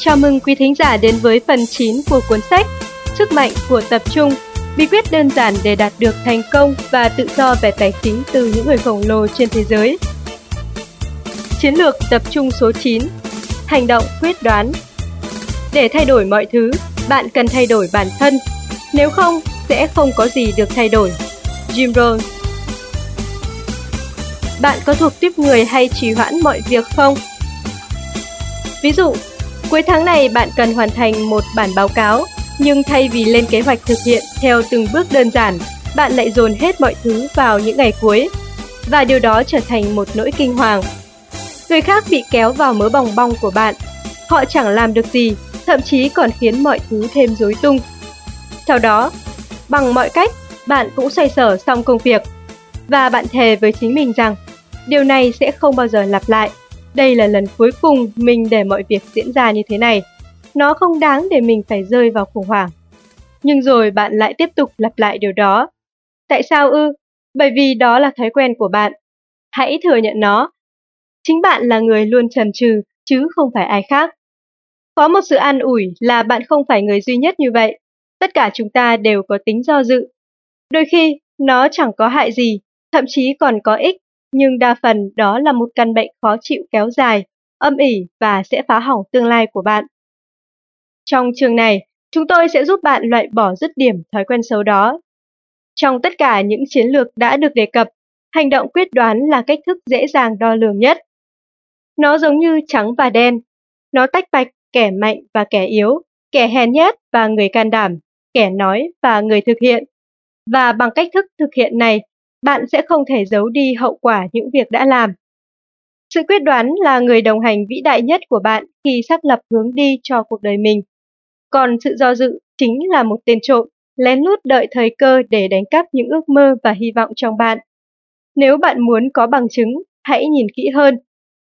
Chào mừng quý thính giả đến với phần 9 của cuốn sách Sức mạnh của tập trung, bí quyết đơn giản để đạt được thành công và tự do về tài chính từ những người khổng lồ trên thế giới. Chiến lược tập trung số 9. Hành động quyết đoán. Để thay đổi mọi thứ, bạn cần thay đổi bản thân. Nếu không, sẽ không có gì được thay đổi. Jim Rohn. Bạn có thuộc tuýp người hay trì hoãn mọi việc không? Ví dụ, cuối tháng này bạn cần hoàn thành một bản báo cáo, nhưng thay vì lên kế hoạch thực hiện theo từng bước đơn giản, bạn lại dồn hết mọi thứ vào những ngày cuối, và điều đó trở thành một nỗi kinh hoàng. Người khác bị kéo vào mớ bòng bong của bạn, họ chẳng làm được gì, thậm chí còn khiến mọi thứ thêm rối tung. Sau đó, bằng mọi cách, bạn cũng xoay sở xong công việc, và bạn thề với chính mình rằng điều này sẽ không bao giờ lặp lại. Đây là lần cuối cùng mình để mọi việc diễn ra như thế này. Nó không đáng để mình phải rơi vào khủng hoảng. Nhưng rồi bạn lại tiếp tục lặp lại điều đó. Tại sao ư? Bởi vì đó là thói quen của bạn. Hãy thừa nhận nó. Chính bạn là người luôn chần chừ, chứ không phải ai khác. Có một sự an ủi là bạn không phải người duy nhất như vậy. Tất cả chúng ta đều có tính do dự. Đôi khi, nó chẳng có hại gì, thậm chí còn có ích. Nhưng đa phần đó là một căn bệnh khó chịu kéo dài, âm ỉ và sẽ phá hỏng tương lai của bạn. Trong chương này, chúng tôi sẽ giúp bạn loại bỏ dứt điểm thói quen xấu đó. Trong tất cả những chiến lược đã được đề cập, hành động quyết đoán là cách thức dễ dàng đo lường nhất. Nó giống như trắng và đen. Nó tách bạch kẻ mạnh và kẻ yếu, kẻ hèn nhát và người can đảm, kẻ nói và người thực hiện. Và bằng cách thức thực hiện này, bạn sẽ không thể giấu đi hậu quả những việc đã làm. Sự quyết đoán là người đồng hành vĩ đại nhất của bạn khi xác lập hướng đi cho cuộc đời mình. Còn sự do dự chính là một tên trộm, lén lút đợi thời cơ để đánh cắp những ước mơ và hy vọng trong bạn. Nếu bạn muốn có bằng chứng, hãy nhìn kỹ hơn.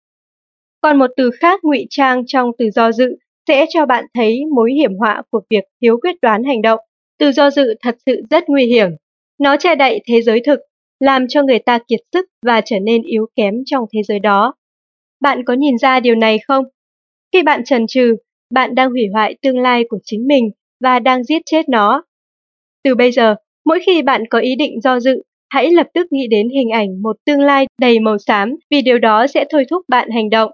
Còn một từ khác ngụy trang trong từ do dự sẽ cho bạn thấy mối hiểm họa của việc thiếu quyết đoán hành động. Từ do dự thật sự rất nguy hiểm. Nó che đậy thế giới thực, làm cho người ta kiệt sức và trở nên yếu kém trong thế giới đó. Bạn có nhìn ra điều này không? Khi bạn chần chừ, bạn đang hủy hoại tương lai của chính mình và đang giết chết nó. Từ bây giờ, mỗi khi bạn có ý định do dự, hãy lập tức nghĩ đến hình ảnh một tương lai đầy màu xám, vì điều đó sẽ thôi thúc bạn hành động.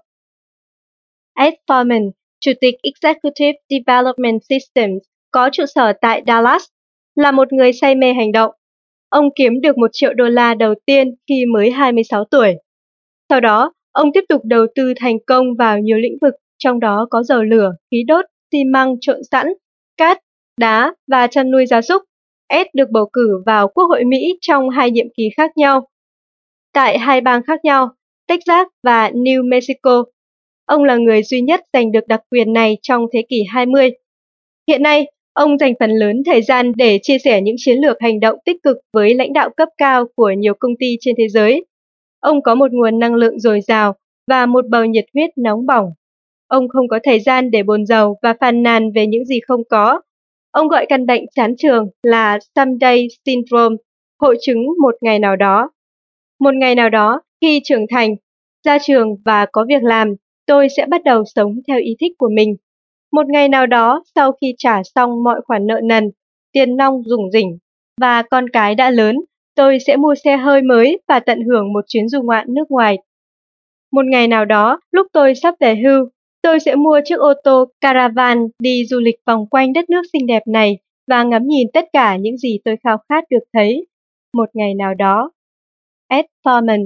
Ed Foreman, Chủ tịch Executive Development Systems, có trụ sở tại Dallas, là một người say mê hành động. Ông kiếm được $1 triệu đầu tiên khi mới 26 tuổi. Sau đó, ông tiếp tục đầu tư thành công vào nhiều lĩnh vực, trong đó có dầu lửa, khí đốt, xi măng trộn sẵn, cát, đá và chăn nuôi gia súc. Ed được bầu cử vào Quốc hội Mỹ trong 2 nhiệm kỳ khác nhau. Tại 2 bang khác nhau, Texas và New Mexico, ông là người duy nhất giành được đặc quyền này trong thế kỷ 20. Hiện nay, ông dành phần lớn thời gian để chia sẻ những chiến lược hành động tích cực với lãnh đạo cấp cao của nhiều công ty trên thế giới. Ông có một nguồn năng lượng dồi dào và một bầu nhiệt huyết nóng bỏng. Ông không có thời gian để bồn rầu và phàn nàn về những gì không có. Ông gọi căn bệnh chán trường là Someday Syndrome, hội chứng một ngày nào đó. Một ngày nào đó, khi trưởng thành, ra trường và có việc làm, tôi sẽ bắt đầu sống theo ý thích của mình. Một ngày nào đó, sau khi trả xong mọi khoản nợ nần, tiền nong rủng rỉnh và con cái đã lớn, tôi sẽ mua xe hơi mới và tận hưởng một chuyến du ngoạn nước ngoài. Một ngày nào đó, lúc tôi sắp về hưu, tôi sẽ mua chiếc ô tô caravan đi du lịch vòng quanh đất nước xinh đẹp này và ngắm nhìn tất cả những gì tôi khao khát được thấy. Một ngày nào đó. Ed Foreman.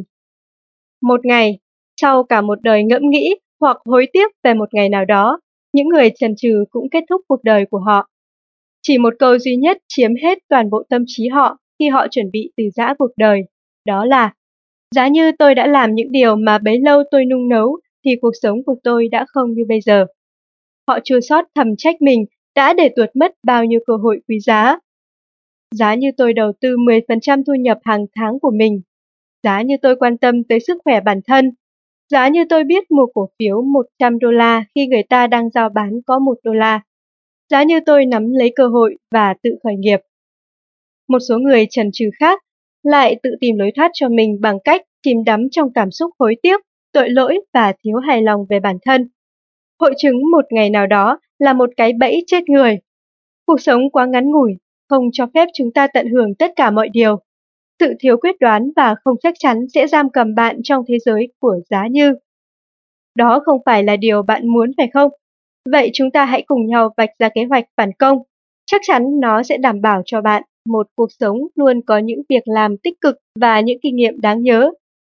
Một ngày, sau cả một đời ngẫm nghĩ hoặc hối tiếc về một ngày nào đó, những người chần chừ cũng kết thúc cuộc đời của họ. Chỉ một câu duy nhất chiếm hết toàn bộ tâm trí họ khi họ chuẩn bị từ giã cuộc đời. Đó là, giá như tôi đã làm những điều mà bấy lâu tôi nung nấu, thì cuộc sống của tôi đã không như bây giờ. Họ chua xót thầm trách mình đã để tuột mất bao nhiêu cơ hội quý giá. Giá như tôi đầu tư 10% thu nhập hàng tháng của mình. Giá như tôi quan tâm tới sức khỏe bản thân. Giá như tôi biết mua cổ phiếu $100 khi người ta đang rao bán có $1. Giá như tôi nắm lấy cơ hội và tự khởi nghiệp. Một số người chần chừ khác lại tự tìm lối thoát cho mình bằng cách chìm đắm trong cảm xúc hối tiếc, tội lỗi và thiếu hài lòng về bản thân. Hội chứng một ngày nào đó là một cái bẫy chết người. Cuộc sống quá ngắn ngủi, không cho phép chúng ta tận hưởng tất cả mọi điều. Sự thiếu quyết đoán và không chắc chắn sẽ giam cầm bạn trong thế giới của giá như. Đó không phải là điều bạn muốn phải không? Vậy chúng ta hãy cùng nhau vạch ra kế hoạch phản công. Chắc chắn nó sẽ đảm bảo cho bạn một cuộc sống luôn có những việc làm tích cực và những kinh nghiệm đáng nhớ.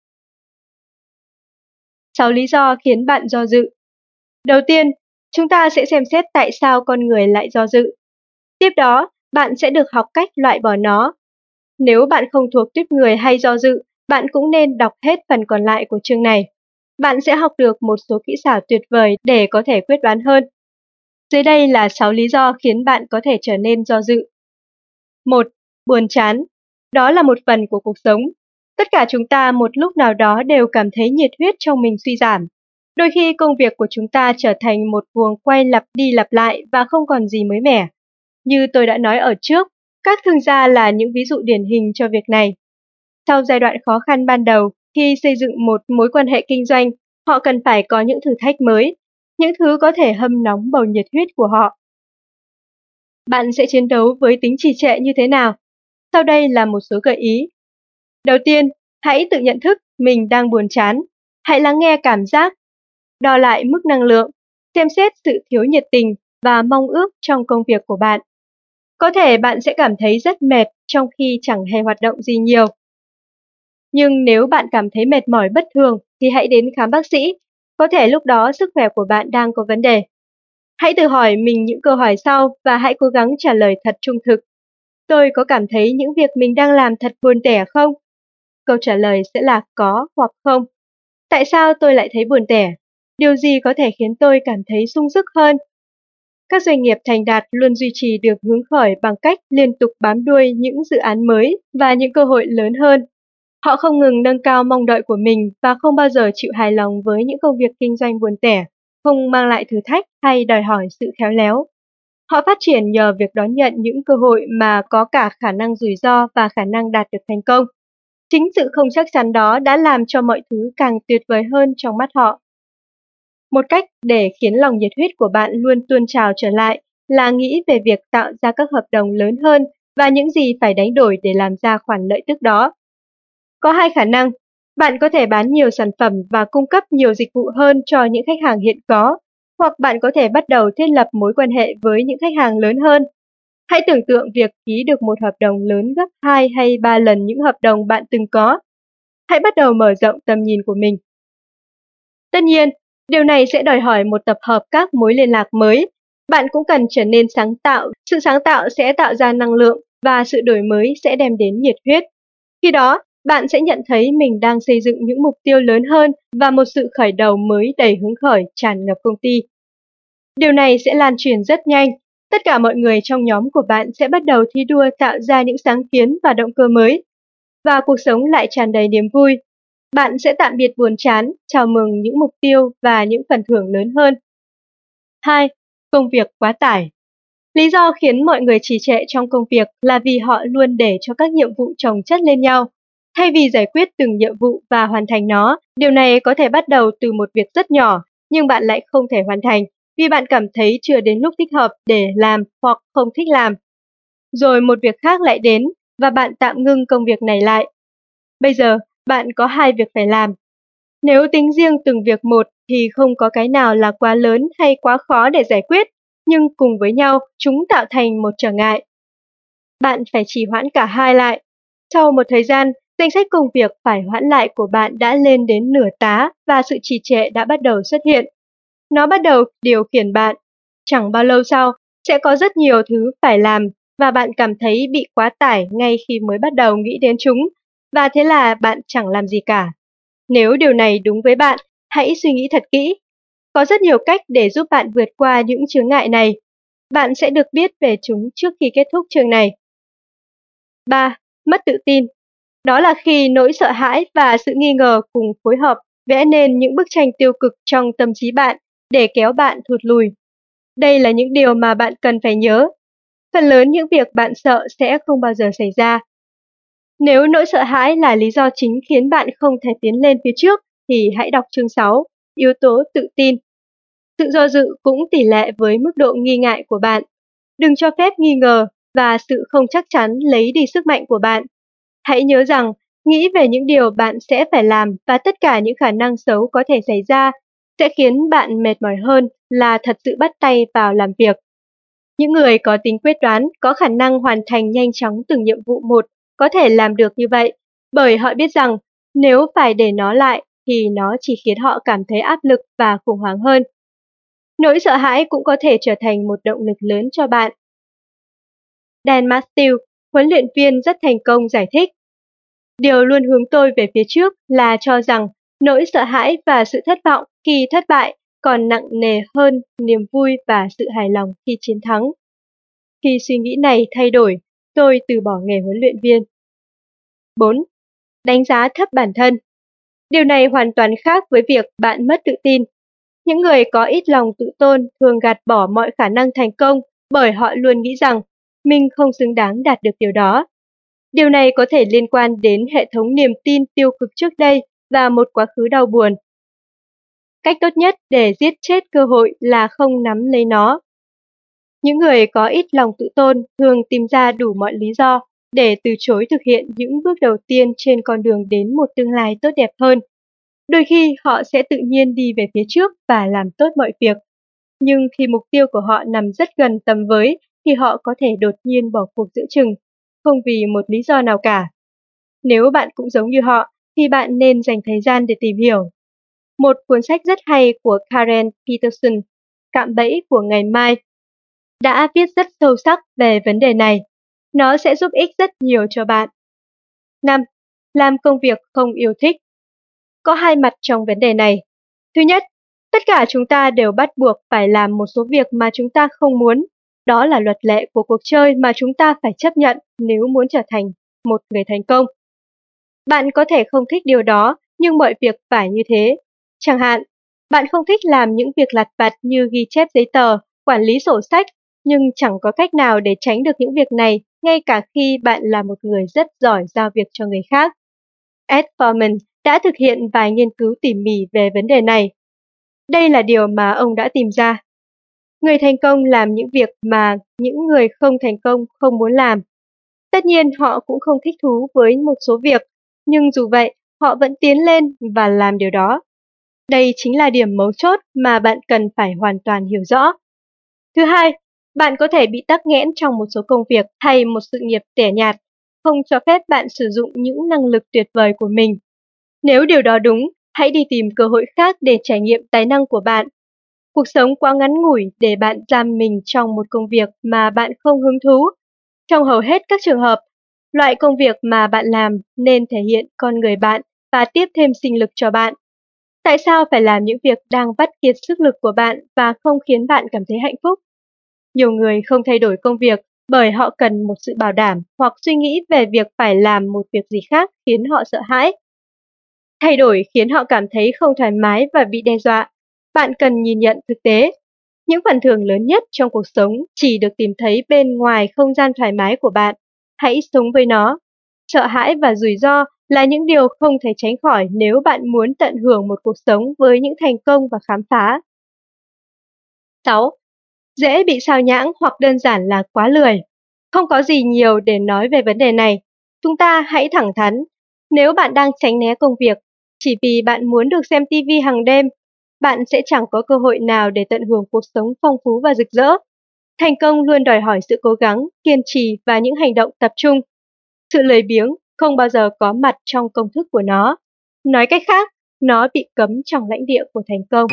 6 lý do khiến bạn do dự. Đầu tiên, chúng ta sẽ xem xét tại sao con người lại do dự. Tiếp đó, bạn sẽ được học cách loại bỏ nó. Nếu bạn không thuộc tuýp người hay do dự, bạn cũng nên đọc hết phần còn lại của chương này. Bạn sẽ học được một số kỹ xảo tuyệt vời để có thể quyết đoán hơn. Dưới đây là 6 lý do khiến bạn có thể trở nên do dự. 1. Buồn chán. Đó là một phần của cuộc sống. Tất cả chúng ta một lúc nào đó đều cảm thấy nhiệt huyết trong mình suy giảm. Đôi khi công việc của chúng ta trở thành một guồng quay lặp đi lặp lại và không còn gì mới mẻ. Như tôi đã nói ở trước, các thương gia là những ví dụ điển hình cho việc này. Sau giai đoạn khó khăn ban đầu, khi xây dựng một mối quan hệ kinh doanh, họ cần phải có những thử thách mới, những thứ có thể hâm nóng bầu nhiệt huyết của họ. Bạn sẽ chiến đấu với tính trì trệ như thế nào? Sau đây là một số gợi ý. Đầu tiên, hãy tự nhận thức mình đang buồn chán. Hãy lắng nghe cảm giác, đo lại mức năng lượng, xem xét sự thiếu nhiệt tình và mong ước trong công việc của bạn. Có thể bạn sẽ cảm thấy rất mệt trong khi chẳng hề hoạt động gì nhiều. Nhưng nếu bạn cảm thấy mệt mỏi bất thường thì hãy đến khám bác sĩ. Có thể lúc đó sức khỏe của bạn đang có vấn đề. Hãy tự hỏi mình những câu hỏi sau và hãy cố gắng trả lời thật trung thực. Tôi có cảm thấy những việc mình đang làm thật buồn tẻ không? Câu trả lời sẽ là có hoặc không. Tại sao tôi lại thấy buồn tẻ? Điều gì có thể khiến tôi cảm thấy sung sức hơn? Các doanh nghiệp thành đạt luôn duy trì được hứng khởi bằng cách liên tục bám đuôi những dự án mới và những cơ hội lớn hơn. Họ không ngừng nâng cao mong đợi của mình và không bao giờ chịu hài lòng với những công việc kinh doanh buồn tẻ, không mang lại thử thách hay đòi hỏi sự khéo léo. Họ phát triển nhờ việc đón nhận những cơ hội mà có cả khả năng rủi ro và khả năng đạt được thành công. Chính sự không chắc chắn đó đã làm cho mọi thứ càng tuyệt vời hơn trong mắt họ. Một cách để khiến lòng nhiệt huyết của bạn luôn tuôn trào trở lại là nghĩ về việc tạo ra các hợp đồng lớn hơn và những gì phải đánh đổi để làm ra khoản lợi tức đó. Có hai khả năng, bạn có thể bán nhiều sản phẩm và cung cấp nhiều dịch vụ hơn cho những khách hàng hiện có, hoặc bạn có thể bắt đầu thiết lập mối quan hệ với những khách hàng lớn hơn. Hãy tưởng tượng việc ký được một hợp đồng lớn gấp 2 hay 3 lần những hợp đồng bạn từng có. Hãy bắt đầu mở rộng tầm nhìn của mình. Tất nhiên, điều này sẽ đòi hỏi một tập hợp các mối liên lạc mới. Bạn cũng cần trở nên sáng tạo. Sự sáng tạo sẽ tạo ra năng lượng và sự đổi mới sẽ đem đến nhiệt huyết. Khi đó, bạn sẽ nhận thấy mình đang xây dựng những mục tiêu lớn hơn và một sự khởi đầu mới đầy hứng khởi tràn ngập công ty. Điều này sẽ lan truyền rất nhanh. Tất cả mọi người trong nhóm của bạn sẽ bắt đầu thi đua tạo ra những sáng kiến và động cơ mới. Và cuộc sống lại tràn đầy niềm vui. Bạn sẽ tạm biệt buồn chán, chào mừng những mục tiêu và những phần thưởng lớn hơn. 2. Công việc quá tải. Lý do khiến mọi người trì trệ trong công việc là vì họ luôn để cho các nhiệm vụ chồng chất lên nhau. Thay vì giải quyết từng nhiệm vụ và hoàn thành nó, điều này có thể bắt đầu từ một việc rất nhỏ, nhưng bạn lại không thể hoàn thành vì bạn cảm thấy chưa đến lúc thích hợp để làm hoặc không thích làm. Rồi một việc khác lại đến và bạn tạm ngưng công việc này lại. Bây giờ, bạn có hai việc phải làm. Nếu tính riêng từng việc một thì không có cái nào là quá lớn hay quá khó để giải quyết, nhưng cùng với nhau chúng tạo thành một trở ngại. Bạn phải trì hoãn cả hai lại. Sau một thời gian, danh sách công việc phải hoãn lại của bạn đã lên đến nửa tá và sự trì trệ đã bắt đầu xuất hiện. Nó bắt đầu điều khiển bạn. Chẳng bao lâu sau, sẽ có rất nhiều thứ phải làm và bạn cảm thấy bị quá tải ngay khi mới bắt đầu nghĩ đến chúng, và thế là bạn chẳng làm gì cả. Nếu điều này đúng với bạn, hãy suy nghĩ thật kỹ. Có rất nhiều cách để giúp bạn vượt qua những chướng ngại này. Bạn sẽ được biết về chúng trước khi kết thúc chương này. 3. Mất tự tin. Đó là khi nỗi sợ hãi và sự nghi ngờ cùng phối hợp vẽ nên những bức tranh tiêu cực trong tâm trí bạn để kéo bạn thụt lùi. Đây là những điều mà bạn cần phải nhớ. Phần lớn những việc bạn sợ sẽ không bao giờ xảy ra. Nếu nỗi sợ hãi là lý do chính khiến bạn không thể tiến lên phía trước, thì hãy đọc chương 6, yếu tố tự tin. Sự do dự cũng tỷ lệ với mức độ nghi ngại của bạn. Đừng cho phép nghi ngờ và sự không chắc chắn lấy đi sức mạnh của bạn. Hãy nhớ rằng, nghĩ về những điều bạn sẽ phải làm và tất cả những khả năng xấu có thể xảy ra sẽ khiến bạn mệt mỏi hơn là thật sự bắt tay vào làm việc. Những người có tính quyết đoán, có khả năng hoàn thành nhanh chóng từng nhiệm vụ một, có thể làm được như vậy, bởi họ biết rằng nếu phải để nó lại thì nó chỉ khiến họ cảm thấy áp lực và khủng hoảng hơn. Nỗi sợ hãi cũng có thể trở thành một động lực lớn cho bạn. Dan Matthews, huấn luyện viên rất thành công giải thích, điều luôn hướng tôi về phía trước là cho rằng nỗi sợ hãi và sự thất vọng khi thất bại còn nặng nề hơn niềm vui và sự hài lòng khi chiến thắng. Khi suy nghĩ này thay đổi, tôi từ bỏ nghề huấn luyện viên. 4. Đánh giá thấp bản thân. Điều này hoàn toàn khác với việc bạn mất tự tin. Những người có ít lòng tự tôn thường gạt bỏ mọi khả năng thành công bởi họ luôn nghĩ rằng mình không xứng đáng đạt được điều đó. Điều này có thể liên quan đến hệ thống niềm tin tiêu cực trước đây và một quá khứ đau buồn. Cách tốt nhất để giết chết cơ hội là không nắm lấy nó. Những người có ít lòng tự tôn thường tìm ra đủ mọi lý do để từ chối thực hiện những bước đầu tiên trên con đường đến một tương lai tốt đẹp hơn. Đôi khi họ sẽ tự nhiên đi về phía trước và làm tốt mọi việc. Nhưng khi mục tiêu của họ nằm rất gần tầm với thì họ có thể đột nhiên bỏ cuộc giữa chừng, không vì một lý do nào cả. Nếu bạn cũng giống như họ thì bạn nên dành thời gian để tìm hiểu. Một cuốn sách rất hay của Karen Peterson, Cạm bẫy của ngày mai, đã viết rất sâu sắc về vấn đề này. Nó sẽ giúp ích rất nhiều cho bạn. 5. Làm công việc không yêu thích. Có hai mặt trong vấn đề này. Thứ nhất, tất cả chúng ta đều bắt buộc phải làm một số việc mà chúng ta không muốn. Đó là luật lệ của cuộc chơi mà chúng ta phải chấp nhận nếu muốn trở thành một người thành công. Bạn có thể không thích điều đó, nhưng mọi việc phải như thế. Chẳng hạn, bạn không thích làm những việc lặt vặt như ghi chép giấy tờ, quản lý sổ sách, nhưng chẳng có cách nào để tránh được những việc này, ngay cả khi bạn là một người rất giỏi giao việc cho người khác. Ed Foreman đã thực hiện vài nghiên cứu tỉ mỉ về vấn đề này. Đây là điều mà ông đã tìm ra. Người thành công làm những việc mà những người không thành công không muốn làm. Tất nhiên họ cũng không thích thú với một số việc, nhưng dù vậy, họ vẫn tiến lên và làm điều đó. Đây chính là điểm mấu chốt mà bạn cần phải hoàn toàn hiểu rõ. Thứ hai, bạn có thể bị tắc nghẽn trong một số công việc hay một sự nghiệp tẻ nhạt, không cho phép bạn sử dụng những năng lực tuyệt vời của mình. Nếu điều đó đúng, hãy đi tìm cơ hội khác để trải nghiệm tài năng của bạn. Cuộc sống quá ngắn ngủi để bạn giam mình trong một công việc mà bạn không hứng thú. Trong hầu hết các trường hợp, loại công việc mà bạn làm nên thể hiện con người bạn và tiếp thêm sinh lực cho bạn. Tại sao phải làm những việc đang vắt kiệt sức lực của bạn và không khiến bạn cảm thấy hạnh phúc? Nhiều người không thay đổi công việc bởi họ cần một sự bảo đảm hoặc suy nghĩ về việc phải làm một việc gì khác khiến họ sợ hãi. Thay đổi khiến họ cảm thấy không thoải mái và bị đe dọa. Bạn cần nhìn nhận thực tế. Những phần thưởng lớn nhất trong cuộc sống chỉ được tìm thấy bên ngoài không gian thoải mái của bạn. Hãy sống với nó. Sợ hãi và rủi ro là những điều không thể tránh khỏi nếu bạn muốn tận hưởng một cuộc sống với những thành công và khám phá. 6. Dễ bị sao nhãng hoặc đơn giản là quá lười. Không có gì nhiều để nói về vấn đề này. Chúng ta hãy thẳng thắn. Nếu bạn đang tránh né công việc chỉ vì bạn muốn được xem TV hàng đêm, bạn sẽ chẳng có cơ hội nào để tận hưởng cuộc sống phong phú và rực rỡ. Thành công luôn đòi hỏi sự cố gắng, kiên trì và những hành động tập trung. Sự lười biếng không bao giờ có mặt trong công thức của nó. Nói cách khác, nó bị cấm trong lãnh địa của thành công.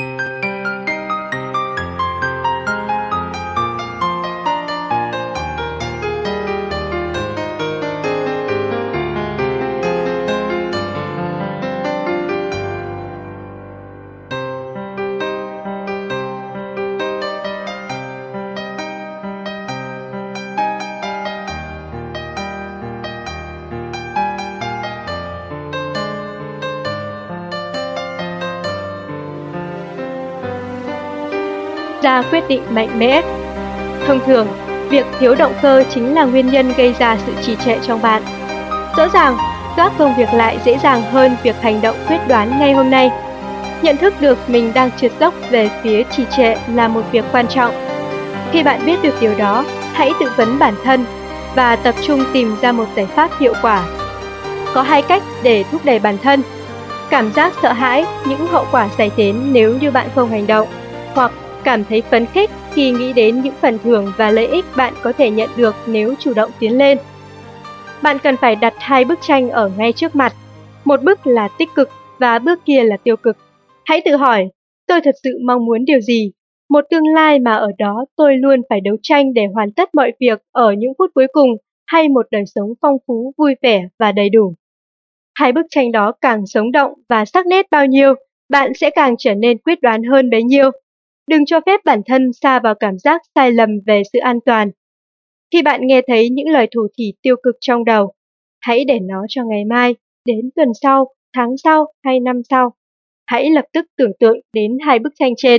Ra quyết định mạnh mẽ. Thông thường, việc thiếu động cơ chính là nguyên nhân gây ra sự trì trệ trong bạn. Rõ ràng, gác công việc lại dễ dàng hơn việc hành động quyết đoán ngay hôm nay. Nhận thức được mình đang trượt dốc về phía trì trệ là một việc quan trọng. Khi bạn biết được điều đó, hãy tự vấn bản thân và tập trung tìm ra một giải pháp hiệu quả. Có 2 cách để thúc đẩy bản thân: cảm giác sợ hãi những hậu quả xảy đến nếu như bạn không hành động, hoặc cảm thấy phấn khích khi nghĩ đến những phần thưởng và lợi ích bạn có thể nhận được nếu chủ động tiến lên. Bạn cần phải đặt 2 bức tranh ở ngay trước mặt. Một bức là tích cực và bước kia là tiêu cực. Hãy tự hỏi, tôi thật sự mong muốn điều gì? Một tương lai mà ở đó tôi luôn phải đấu tranh để hoàn tất mọi việc ở những phút cuối cùng, hay một đời sống phong phú, vui vẻ và đầy đủ? 2 bức tranh đó càng sống động và sắc nét bao nhiêu, bạn sẽ càng trở nên quyết đoán hơn bấy nhiêu. Đừng cho phép bản thân sa vào cảm giác sai lầm về sự an toàn. Khi bạn nghe thấy những lời thủ thỉ tiêu cực trong đầu, hãy để nó cho ngày mai, đến tuần sau, tháng sau hay năm sau. Hãy lập tức tưởng tượng đến 2 bức tranh trên.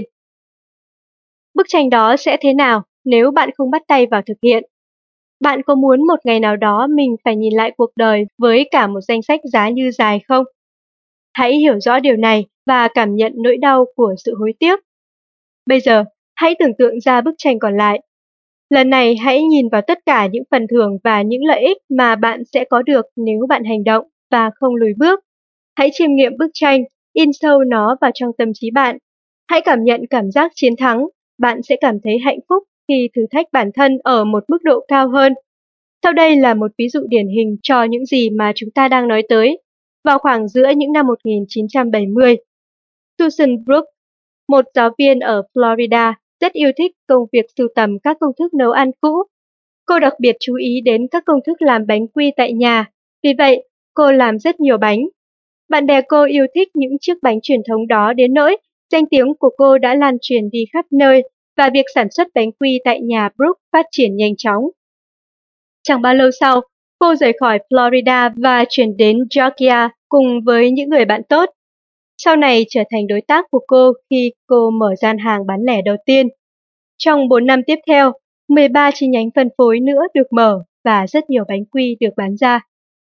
Bức tranh đó sẽ thế nào nếu bạn không bắt tay vào thực hiện? Bạn có muốn một ngày nào đó mình phải nhìn lại cuộc đời với cả một danh sách giá như dài không? Hãy hiểu rõ điều này và cảm nhận nỗi đau của sự hối tiếc. Bây giờ, hãy tưởng tượng ra bức tranh còn lại. Lần này hãy nhìn vào tất cả những phần thưởng và những lợi ích mà bạn sẽ có được nếu bạn hành động và không lùi bước. Hãy chiêm nghiệm bức tranh, in sâu nó vào trong tâm trí bạn. Hãy cảm nhận cảm giác chiến thắng, bạn sẽ cảm thấy hạnh phúc khi thử thách bản thân ở một mức độ cao hơn. Sau đây là một ví dụ điển hình cho những gì mà chúng ta đang nói tới. Vào khoảng giữa những năm 1970, Susan Brooks, một giáo viên ở Florida, rất yêu thích công việc sưu tầm các công thức nấu ăn cũ. Cô đặc biệt chú ý đến các công thức làm bánh quy tại nhà, vì vậy cô làm rất nhiều bánh. Bạn bè cô yêu thích những chiếc bánh truyền thống đó đến nỗi danh tiếng của cô đã lan truyền đi khắp nơi và việc sản xuất bánh quy tại nhà Brooks phát triển nhanh chóng. Chẳng bao lâu sau, cô rời khỏi Florida và chuyển đến Georgia cùng với những người bạn tốt. Sau này trở thành đối tác của cô khi cô mở gian hàng bán lẻ đầu tiên. Trong 4 năm tiếp theo, 13 chi nhánh phân phối nữa được mở và rất nhiều bánh quy được bán ra.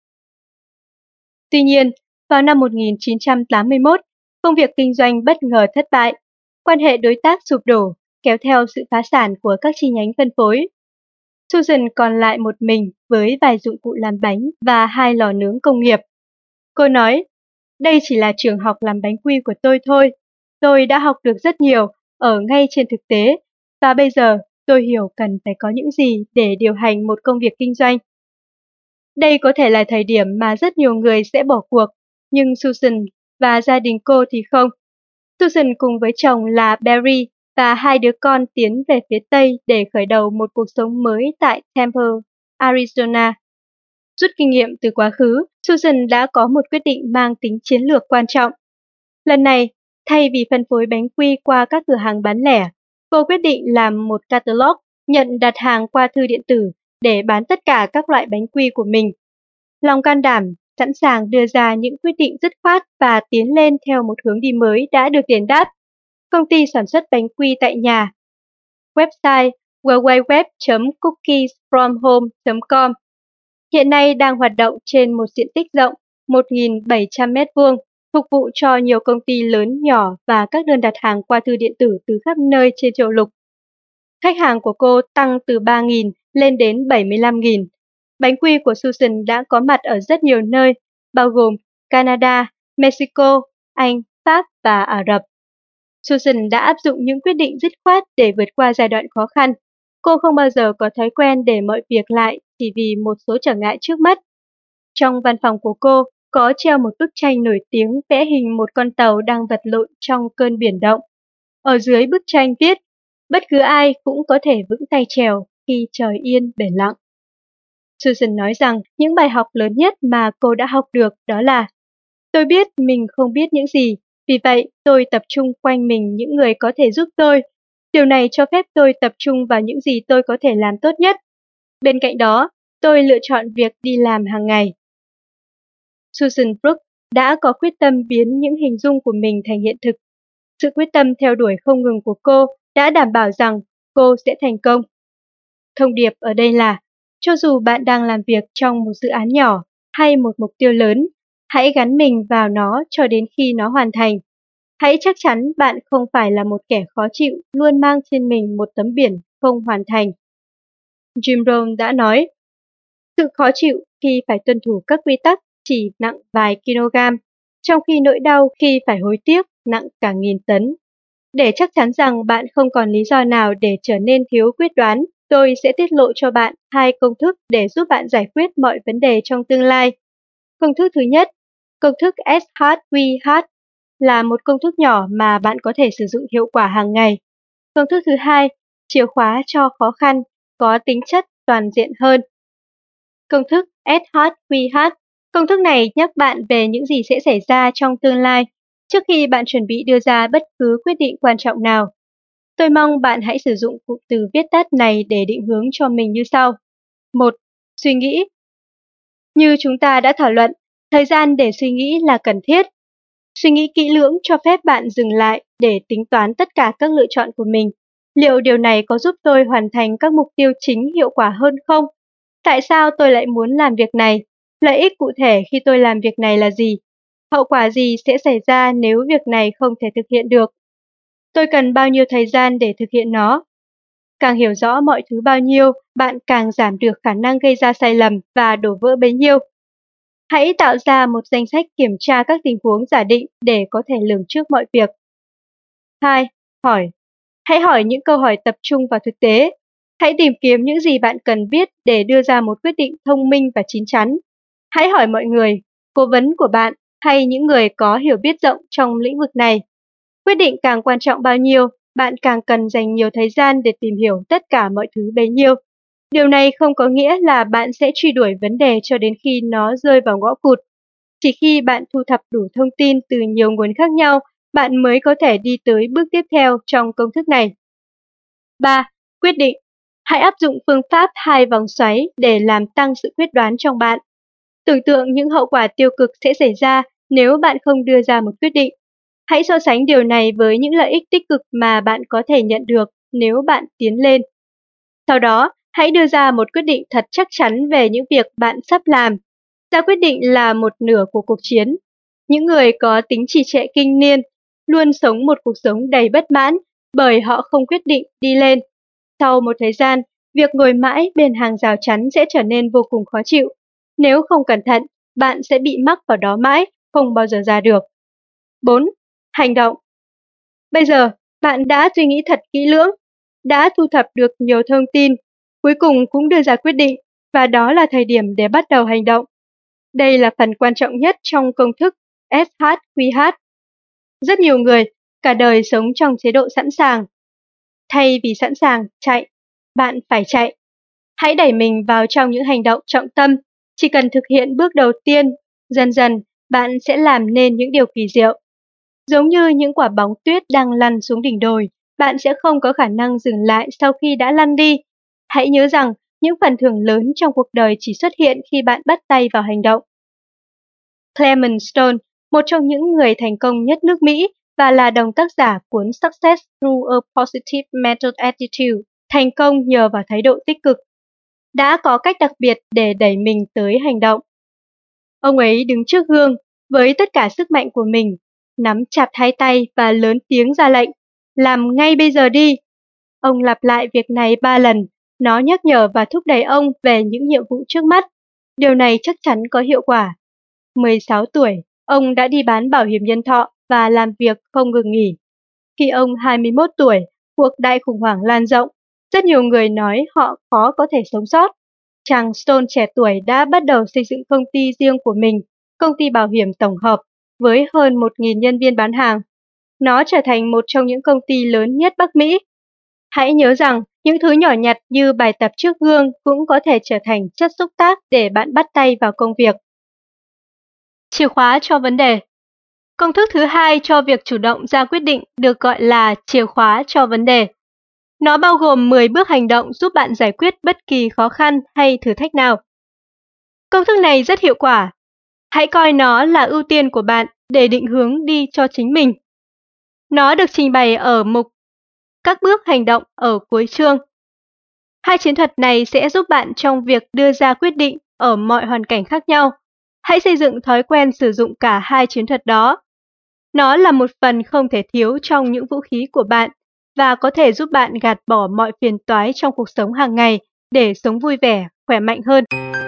Tuy nhiên, vào năm 1981, công việc kinh doanh bất ngờ thất bại. Quan hệ đối tác sụp đổ, kéo theo sự phá sản của các chi nhánh phân phối. Susan còn lại một mình với vài dụng cụ làm bánh và 2 lò nướng công nghiệp. Cô nói, đây chỉ là trường học làm bánh quy của tôi thôi. Tôi đã học được rất nhiều ở ngay trên thực tế và bây giờ tôi hiểu cần phải có những gì để điều hành một công việc kinh doanh. Đây có thể là thời điểm mà rất nhiều người sẽ bỏ cuộc, nhưng Susan và gia đình cô thì không. Susan cùng với chồng là Barry và 2 đứa con tiến về phía Tây để khởi đầu một cuộc sống mới tại Temple, Arizona. Rút kinh nghiệm từ quá khứ, Susan đã có một quyết định mang tính chiến lược quan trọng. Lần này, thay vì phân phối bánh quy qua các cửa hàng bán lẻ, cô quyết định làm một catalog, nhận đặt hàng qua thư điện tử để bán tất cả các loại bánh quy của mình. Lòng can đảm, sẵn sàng đưa ra những quyết định dứt khoát và tiến lên theo một hướng đi mới đã được đền đáp. Công ty sản xuất bánh quy tại nhà. Website www.cookiesfromhome.com hiện nay đang hoạt động trên một diện tích rộng 1.700 m2, phục vụ cho nhiều công ty lớn nhỏ và các đơn đặt hàng qua thư điện tử từ khắp nơi trên châu lục. Khách hàng của cô tăng từ 3.000 lên đến 75.000. Bánh quy của Susan đã có mặt ở rất nhiều nơi, bao gồm Canada, Mexico, Anh, Pháp và Ả Rập. Susan đã áp dụng những quyết định dứt khoát để vượt qua giai đoạn khó khăn. Cô không bao giờ có thói quen để mọi việc lại chỉ vì một số trở ngại trước mắt. Trong văn phòng của cô có treo một bức tranh nổi tiếng vẽ hình một con tàu đang vật lộn trong cơn biển động. Ở dưới bức tranh viết, bất cứ ai cũng có thể vững tay chèo khi trời yên biển lặng. Susan nói rằng những bài học lớn nhất mà cô đã học được đó là: tôi biết mình không biết những gì, vì vậy tôi tập trung quanh mình những người có thể giúp tôi. Điều này cho phép tôi tập trung vào những gì tôi có thể làm tốt nhất. Bên cạnh đó, tôi lựa chọn việc đi làm hàng ngày. Susan Brooks đã có quyết tâm biến những hình dung của mình thành hiện thực. Sự quyết tâm theo đuổi không ngừng của cô đã đảm bảo rằng cô sẽ thành công. Thông điệp ở đây là, cho dù bạn đang làm việc trong một dự án nhỏ hay một mục tiêu lớn, hãy gắn mình vào nó cho đến khi nó hoàn thành. Hãy chắc chắn bạn không phải là một kẻ khó chịu luôn mang trên mình một tấm biển không hoàn thành. Jim Rohn đã nói, sự khó chịu khi phải tuân thủ các quy tắc chỉ nặng vài kg, trong khi nỗi đau khi phải hối tiếc nặng cả nghìn tấn. Để chắc chắn rằng bạn không còn lý do nào để trở nên thiếu quyết đoán, tôi sẽ tiết lộ cho bạn 2 công thức để giúp bạn giải quyết mọi vấn đề trong tương lai. Công thức thứ nhất, công thức SHWH là một công thức nhỏ mà bạn có thể sử dụng hiệu quả hàng ngày. Công thức thứ hai, chìa khóa cho khó khăn, có tính chất toàn diện hơn. Công thức SHWH. Công thức này nhắc bạn về những gì sẽ xảy ra trong tương lai trước khi bạn chuẩn bị đưa ra bất cứ quyết định quan trọng nào. Tôi mong bạn hãy sử dụng cụm từ viết tắt này để định hướng cho mình như sau. 1. Suy nghĩ. Như chúng ta đã thảo luận, thời gian để suy nghĩ là cần thiết. Suy nghĩ kỹ lưỡng cho phép bạn dừng lại để tính toán tất cả các lựa chọn của mình. Liệu điều này có giúp tôi hoàn thành các mục tiêu chính hiệu quả hơn không? Tại sao tôi lại muốn làm việc này? Lợi ích cụ thể khi tôi làm việc này là gì? Hậu quả gì sẽ xảy ra nếu việc này không thể thực hiện được? Tôi cần bao nhiêu thời gian để thực hiện nó? Càng hiểu rõ mọi thứ bao nhiêu, bạn càng giảm được khả năng gây ra sai lầm và đổ vỡ bấy nhiêu. Hãy tạo ra một danh sách kiểm tra các tình huống giả định để có thể lường trước mọi việc. 2. Hỏi. Hãy hỏi những câu hỏi tập trung vào thực tế. Hãy tìm kiếm những gì bạn cần biết để đưa ra một quyết định thông minh và chín chắn. Hãy hỏi mọi người, cố vấn của bạn hay những người có hiểu biết rộng trong lĩnh vực này. Quyết định càng quan trọng bao nhiêu, bạn càng cần dành nhiều thời gian để tìm hiểu tất cả mọi thứ bấy nhiêu. Điều này không có nghĩa là bạn sẽ truy đuổi vấn đề cho đến khi nó rơi vào ngõ cụt. Chỉ khi bạn thu thập đủ thông tin từ nhiều nguồn khác nhau, bạn mới có thể đi tới bước tiếp theo trong công thức này. 3. Quyết định. Hãy áp dụng phương pháp 2 vòng xoáy để làm tăng sự quyết đoán trong bạn. Tưởng tượng những hậu quả tiêu cực sẽ xảy ra nếu bạn không đưa ra một quyết định. Hãy so sánh điều này với những lợi ích tích cực mà bạn có thể nhận được nếu bạn tiến lên. Sau đó, hãy đưa ra một quyết định thật chắc chắn về những việc bạn sắp làm. Ra quyết định là một nửa của cuộc chiến. Những người có tính trì trệ kinh niên luôn sống một cuộc sống đầy bất mãn bởi họ không quyết định đi lên. Sau một thời gian, việc ngồi mãi bên hàng rào chắn sẽ trở nên vô cùng khó chịu. Nếu không cẩn thận, bạn sẽ bị mắc vào đó mãi, không bao giờ ra được. 4. Hành động. Bây giờ, bạn đã suy nghĩ thật kỹ lưỡng, đã thu thập được nhiều thông tin, cuối cùng cũng đưa ra quyết định, và đó là thời điểm để bắt đầu hành động. Đây là phần quan trọng nhất trong công thức SHWH. Rất nhiều người cả đời sống trong chế độ sẵn sàng. Thay vì sẵn sàng chạy, bạn phải chạy. Hãy đẩy mình vào trong những hành động trọng tâm. Chỉ cần thực hiện bước đầu tiên, dần dần bạn sẽ làm nên những điều kỳ diệu. Giống như những quả bóng tuyết đang lăn xuống đỉnh đồi, bạn sẽ không có khả năng dừng lại sau khi đã lăn đi. Hãy nhớ rằng những phần thưởng lớn trong cuộc đời chỉ xuất hiện khi bạn bắt tay vào hành động. Clement Stone, một trong những người thành công nhất nước Mỹ và là đồng tác giả cuốn Success Through a Positive Mental Attitude, thành công nhờ vào thái độ tích cực, đã có cách đặc biệt để đẩy mình tới hành động. Ông ấy đứng trước gương với tất cả sức mạnh của mình, nắm chặt hai tay và lớn tiếng ra lệnh, làm ngay bây giờ đi. Ông lặp lại việc này 3 lần, nó nhắc nhở và thúc đẩy ông về những nhiệm vụ trước mắt. Điều này chắc chắn có hiệu quả. 16 tuổi, ông đã đi bán bảo hiểm nhân thọ và làm việc không ngừng nghỉ. Khi ông 21 tuổi, cuộc đại khủng hoảng lan rộng. Rất nhiều người nói họ khó có thể sống sót. Chàng Stone trẻ tuổi đã bắt đầu xây dựng công ty riêng của mình, công ty bảo hiểm tổng hợp, với hơn 1.000 nhân viên bán hàng. Nó trở thành một trong những công ty lớn nhất Bắc Mỹ. Hãy nhớ rằng, những thứ nhỏ nhặt như bài tập trước gương cũng có thể trở thành chất xúc tác để bạn bắt tay vào công việc. Chìa khóa cho vấn đề. Công thức thứ hai cho việc chủ động ra quyết định được gọi là chìa khóa cho vấn đề. Nó bao gồm 10 bước hành động giúp bạn giải quyết bất kỳ khó khăn hay thử thách nào. Công thức này rất hiệu quả. Hãy coi nó là ưu tiên của bạn để định hướng đi cho chính mình. Nó được trình bày ở mục các bước hành động ở cuối chương. Hai chiến thuật này sẽ giúp bạn trong việc đưa ra quyết định ở mọi hoàn cảnh khác nhau. Hãy xây dựng thói quen sử dụng cả hai chiến thuật đó. Nó là một phần không thể thiếu trong những vũ khí của bạn và có thể giúp bạn gạt bỏ mọi phiền toái trong cuộc sống hàng ngày để sống vui vẻ, khỏe mạnh hơn.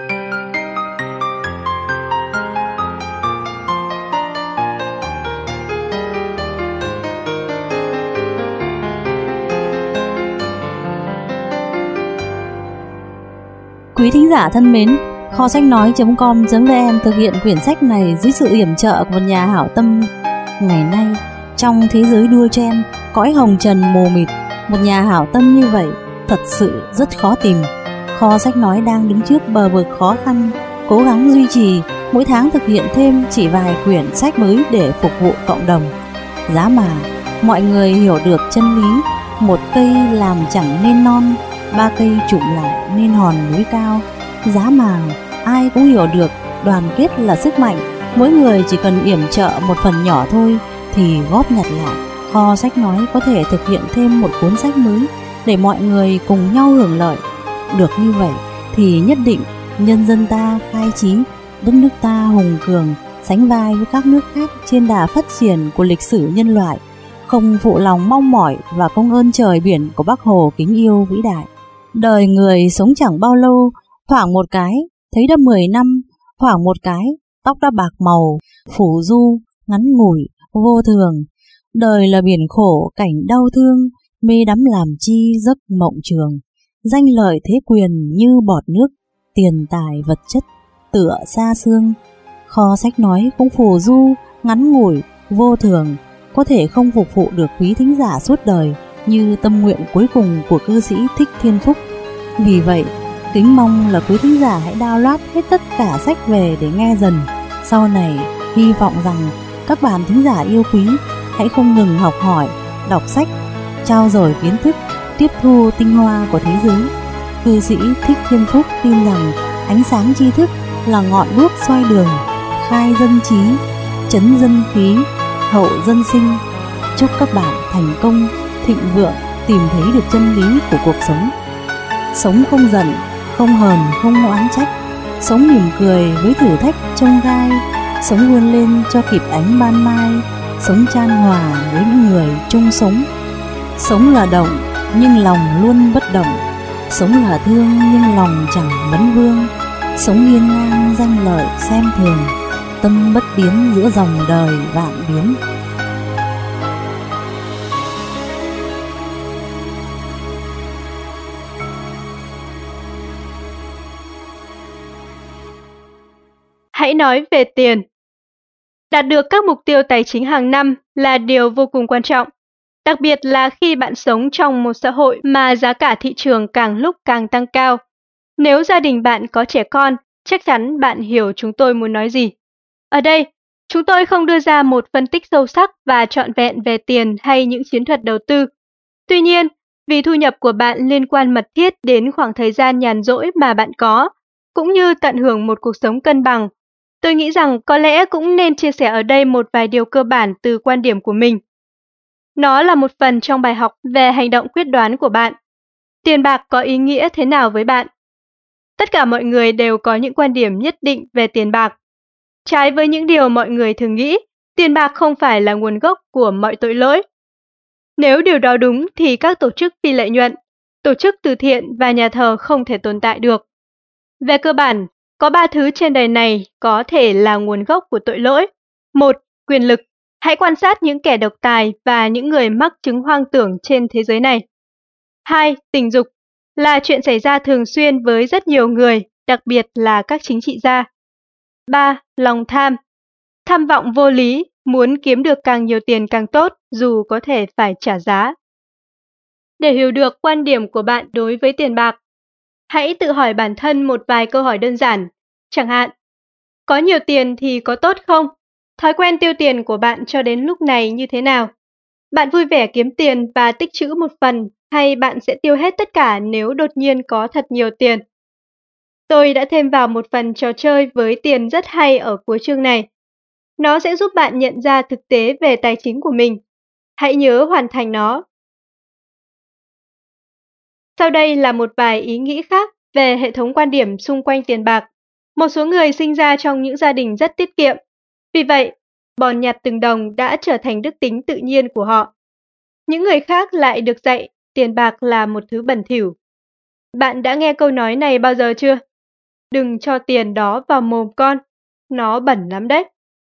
Quý thính giả thân mến, kho sách nói.com.vn thực hiện quyển sách này dưới sự yểm trợ của một nhà hảo tâm. Ngày nay, trong thế giới đua chen, cõi hồng trần mù mịt, một nhà hảo tâm như vậy thật sự rất khó tìm. Kho sách nói đang đứng trước bờ vực khó khăn, cố gắng duy trì, mỗi tháng thực hiện thêm chỉ vài quyển sách mới để phục vụ cộng đồng. Giá mà mọi người hiểu được chân lý, một cây làm chẳng nên non, ba cây chụm lại nên hòn núi cao. Giá mà ai cũng hiểu được đoàn kết là sức mạnh, mỗi người chỉ cần yểm trợ một phần nhỏ thôi thì góp nhặt lại, kho sách nói có thể thực hiện thêm một cuốn sách mới để mọi người cùng nhau hưởng lợi. Được như vậy thì nhất định nhân dân ta khai trí, đất nước ta hùng cường, sánh vai với các nước khác trên đà phát triển của lịch sử nhân loại, không phụ lòng mong mỏi và công ơn trời biển của Bác Hồ kính yêu vĩ đại. Đời người sống chẳng bao lâu, thoảng một cái thấy đã 10 năm, thoảng một cái tóc đã bạc màu, phủ du, ngắn ngủi, vô thường. Đời là biển khổ, cảnh đau thương, mê đắm làm chi giấc mộng trường. Danh lợi thế quyền như bọt nước, tiền tài vật chất tựa xa xương. Kho sách nói cũng phù du, ngắn ngủi, vô thường, có thể không phục vụ được quý thính giả suốt đời như tâm nguyện cuối cùng của cư sĩ Thích Thiên Phúc. Vì vậy, kính mong là quý thính giả hãy download hết tất cả sách về để nghe dần. Sau này, hy vọng rằng các bạn thính giả yêu quý hãy không ngừng học hỏi, đọc sách, trau dồi kiến thức, tiếp thu tinh hoa của thế giới. Cư sĩ Thích Thiên Phúc tin rằng ánh sáng tri thức là ngọn đuốc soi đường, khai dân trí, trấn dân khí, hậu dân sinh. Chúc các bạn thành công, thịnh vượng, tìm thấy được chân lý của cuộc sống. Sống không giận, không hờn, không oán trách, sống mỉm cười với thử thách chông gai, sống vươn lên cho kịp ánh ban mai, sống chan hòa với những người chung sống. Sống là động nhưng lòng luôn bất động, sống là thương nhưng lòng chẳng vấn vương, sống hiên ngang danh lợi xem thường, tâm bất biến giữa dòng đời vạn biến. Hãy nói về tiền. Đạt được các mục tiêu tài chính hàng năm là điều vô cùng quan trọng, đặc biệt là khi bạn sống trong một xã hội mà giá cả thị trường càng lúc càng tăng cao. Nếu gia đình bạn có trẻ con, chắc chắn bạn hiểu chúng tôi muốn nói gì. Ở đây, chúng tôi không đưa ra một phân tích sâu sắc và trọn vẹn về tiền hay những chiến thuật đầu tư. Tuy nhiên, vì thu nhập của bạn liên quan mật thiết đến khoảng thời gian nhàn rỗi mà bạn có, cũng như tận hưởng một cuộc sống cân bằng, tôi nghĩ rằng có lẽ cũng nên chia sẻ ở đây một vài điều cơ bản từ quan điểm của mình. Nó là một phần trong bài học về hành động quyết đoán của bạn. Tiền bạc có ý nghĩa thế nào với bạn? Tất cả mọi người đều có những quan điểm nhất định về tiền bạc. Trái với những điều mọi người thường nghĩ, tiền bạc không phải là nguồn gốc của mọi tội lỗi. Nếu điều đó đúng thì các tổ chức phi lợi nhuận, tổ chức từ thiện và nhà thờ không thể tồn tại được. Về cơ bản, có 3 thứ trên đời này có thể là nguồn gốc của tội lỗi. 1. Quyền lực. Hãy quan sát những kẻ độc tài và những người mắc chứng hoang tưởng trên thế giới này. 2. Tình dục. Là chuyện xảy ra thường xuyên với rất nhiều người, đặc biệt là các chính trị gia. 3. Lòng tham. Tham vọng vô lý, muốn kiếm được càng nhiều tiền càng tốt, dù có thể phải trả giá. Để hiểu được quan điểm của bạn đối với tiền bạc, hãy tự hỏi bản thân một vài câu hỏi đơn giản. Chẳng hạn, có nhiều tiền thì có tốt không? Thói quen tiêu tiền của bạn cho đến lúc này như thế nào? Bạn vui vẻ kiếm tiền và tích trữ một phần, hay bạn sẽ tiêu hết tất cả nếu đột nhiên có thật nhiều tiền? Tôi đã thêm vào một phần trò chơi với tiền rất hay ở cuối chương này. Nó sẽ giúp bạn nhận ra thực tế về tài chính của mình. Hãy nhớ hoàn thành nó. Sau đây là một vài ý nghĩ khác về hệ thống quan điểm xung quanh tiền bạc. Một số người sinh ra trong những gia đình rất tiết kiệm. Vì vậy, bòn nhặt từng đồng đã trở thành đức tính tự nhiên của họ. Những người khác lại được dạy tiền bạc là một thứ bẩn thỉu. Bạn đã nghe câu nói này bao giờ chưa? Đừng cho tiền đó vào mồm con, nó bẩn lắm đấy.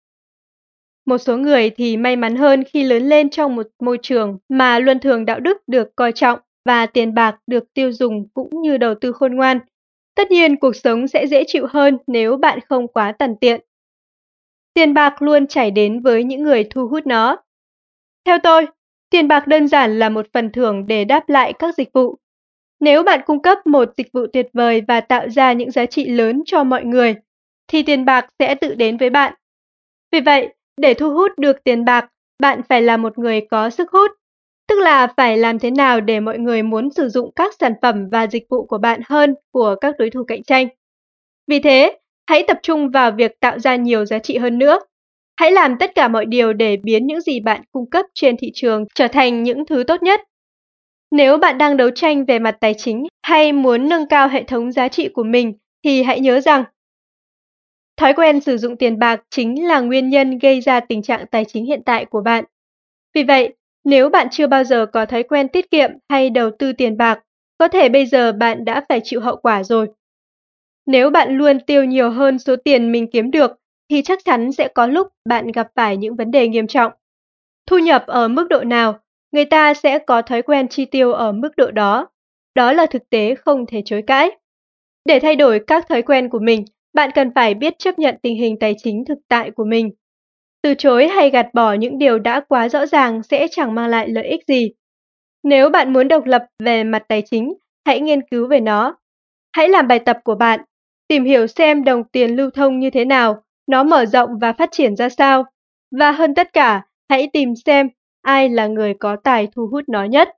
Một số người thì may mắn hơn khi lớn lên trong một môi trường mà luân thường đạo đức được coi trọng và tiền bạc được tiêu dùng cũng như đầu tư khôn ngoan. Tất nhiên cuộc sống sẽ dễ chịu hơn nếu bạn không quá tằn tiện. Tiền bạc luôn chảy đến với những người thu hút nó. Theo tôi, tiền bạc đơn giản là một phần thưởng để đáp lại các dịch vụ. Nếu bạn cung cấp một dịch vụ tuyệt vời và tạo ra những giá trị lớn cho mọi người, thì tiền bạc sẽ tự đến với bạn. Vì vậy, để thu hút được tiền bạc, bạn phải là một người có sức hút, tức là phải làm thế nào để mọi người muốn sử dụng các sản phẩm và dịch vụ của bạn hơn của các đối thủ cạnh tranh. Vì thế, hãy tập trung vào việc tạo ra nhiều giá trị hơn nữa. Hãy làm tất cả mọi điều để biến những gì bạn cung cấp trên thị trường trở thành những thứ tốt nhất. Nếu bạn đang đấu tranh về mặt tài chính hay muốn nâng cao hệ thống giá trị của mình, thì hãy nhớ rằng thói quen sử dụng tiền bạc chính là nguyên nhân gây ra tình trạng tài chính hiện tại của bạn. Vì vậy, nếu bạn chưa bao giờ có thói quen tiết kiệm hay đầu tư tiền bạc, có thể bây giờ bạn đã phải chịu hậu quả rồi. Nếu bạn luôn tiêu nhiều hơn số tiền mình kiếm được, thì chắc chắn sẽ có lúc bạn gặp phải những vấn đề nghiêm trọng. Thu nhập ở mức độ nào, người ta sẽ có thói quen chi tiêu ở mức độ đó. Đó là thực tế không thể chối cãi. Để thay đổi các thói quen của mình, bạn cần phải biết chấp nhận tình hình tài chính thực tại của mình. Từ chối hay gạt bỏ những điều đã quá rõ ràng sẽ chẳng mang lại lợi ích gì. Nếu bạn muốn độc lập về mặt tài chính, hãy nghiên cứu về nó. Hãy làm bài tập của bạn, tìm hiểu xem đồng tiền lưu thông như thế nào, nó mở rộng và phát triển ra sao. Và hơn tất cả, hãy tìm xem ai là người có tài thu hút nó nhất.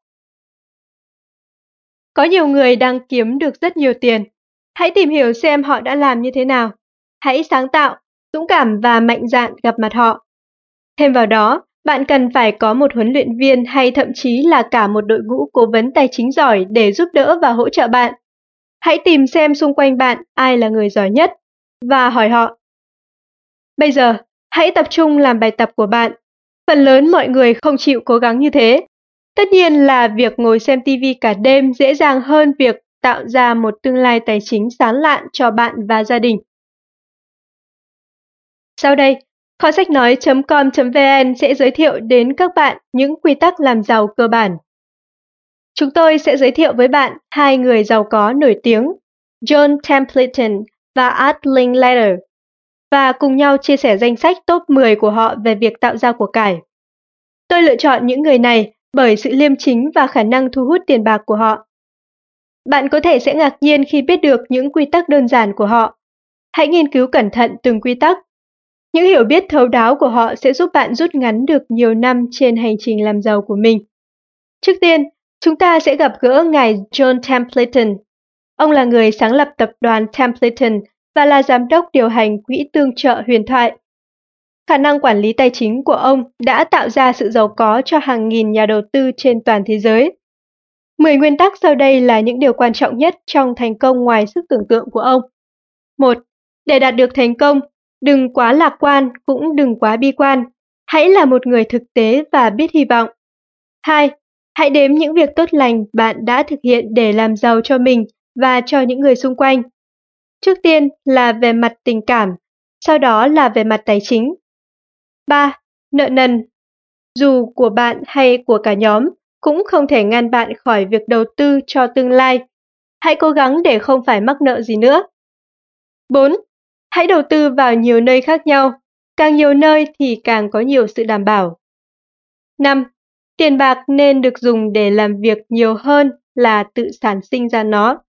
Có nhiều người đang kiếm được rất nhiều tiền. Hãy tìm hiểu xem họ đã làm như thế nào. Hãy sáng tạo, dũng cảm và mạnh dạn gặp mặt họ. Thêm vào đó, bạn cần phải có một huấn luyện viên hay thậm chí là cả một đội ngũ cố vấn tài chính giỏi để giúp đỡ và hỗ trợ bạn. Hãy tìm xem xung quanh bạn ai là người giỏi nhất và hỏi họ. Bây giờ, hãy tập trung làm bài tập của bạn. Phần lớn mọi người không chịu cố gắng như thế. Tất nhiên là việc ngồi xem TV cả đêm dễ dàng hơn việc tạo ra một tương lai tài chính sáng lạn cho bạn và gia đình. Sau đây, kho sách nói.com.vn sẽ giới thiệu đến các bạn những quy tắc làm giàu cơ bản. Chúng tôi sẽ giới thiệu với bạn hai người giàu có nổi tiếng, John Templeton và Art Linkletter, và cùng nhau chia sẻ danh sách top 10 của họ về việc tạo ra của cải. Tôi lựa chọn những người này bởi sự liêm chính và khả năng thu hút tiền bạc của họ. Bạn có thể sẽ ngạc nhiên khi biết được những quy tắc đơn giản của họ. Hãy nghiên cứu cẩn thận từng quy tắc. Những hiểu biết thấu đáo của họ sẽ giúp bạn rút ngắn được nhiều năm trên hành trình làm giàu của mình. Trước tiên, chúng ta sẽ gặp gỡ ngài John Templeton. Ông là người sáng lập tập đoàn Templeton và là giám đốc điều hành quỹ tương trợ huyền thoại. Khả năng quản lý tài chính của ông đã tạo ra sự giàu có cho hàng nghìn nhà đầu tư trên toàn thế giới. 10 nguyên tắc sau đây là những điều quan trọng nhất trong thành công ngoài sức tưởng tượng của ông. 1. Để đạt được thành công, đừng quá lạc quan cũng đừng quá bi quan. Hãy là một người thực tế và biết hy vọng. 2. Hãy đếm những việc tốt lành bạn đã thực hiện để làm giàu cho mình và cho những người xung quanh. Trước tiên là về mặt tình cảm, sau đó là về mặt tài chính. 3. Nợ nần. Dù của bạn hay của cả nhóm, cũng không thể ngăn bạn khỏi việc đầu tư cho tương lai. Hãy cố gắng để không phải mắc nợ gì nữa. 4. Hãy đầu tư vào nhiều nơi khác nhau. Càng nhiều nơi thì càng có nhiều sự đảm bảo. 5. Tiền bạc nên được dùng để làm việc nhiều hơn là tự sản sinh ra nó.